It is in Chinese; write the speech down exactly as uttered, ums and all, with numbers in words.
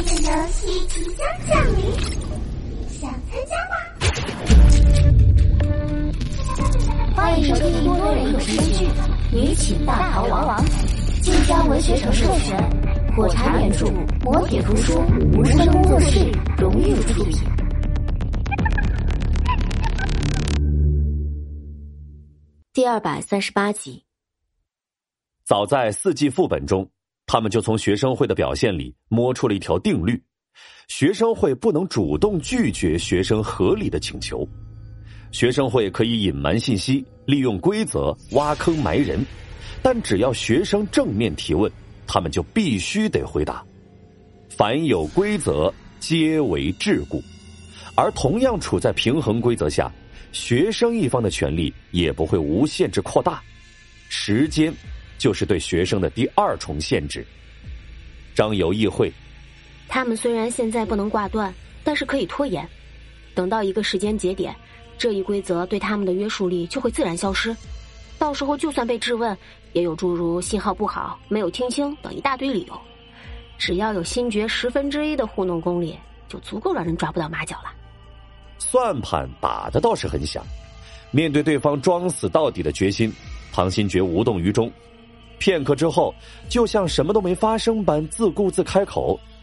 的游戏即将降临，想参加吗？欢迎收听多人有声剧《女寝大逃亡》，晋江文学城授权，果茶原著，磨铁图书，无声工作室荣誉出品。 第二百三十八集。 早在四季副本中，他们就从学生会的表现里摸出了一条定律：学生会不能主动拒绝学生合理的请求，学生会可以隐瞒信息，利用规则挖坑埋人，但只要学生正面提问，他们就必须得回答。凡有规则皆为桎梏，而同样处在平衡规则下，学生一方的权利也不会无限制扩大。时间就是对学生的第二重限制。张游议会， 他们虽然现在不能挂断，但是可以拖延，等到一个时间节点，这一规则对他们的约束力就会自然消失，到时候就算被质问，也有诸如信号不好、没有听清等一大堆理由，只要有心觉十分之一的糊弄功力，就足够让人抓不到马脚了。 算盘打的倒是很响，面对对方装死到底的决心，唐新觉无动于衷。片刻之后，就像什么都没发生般自顾自开口：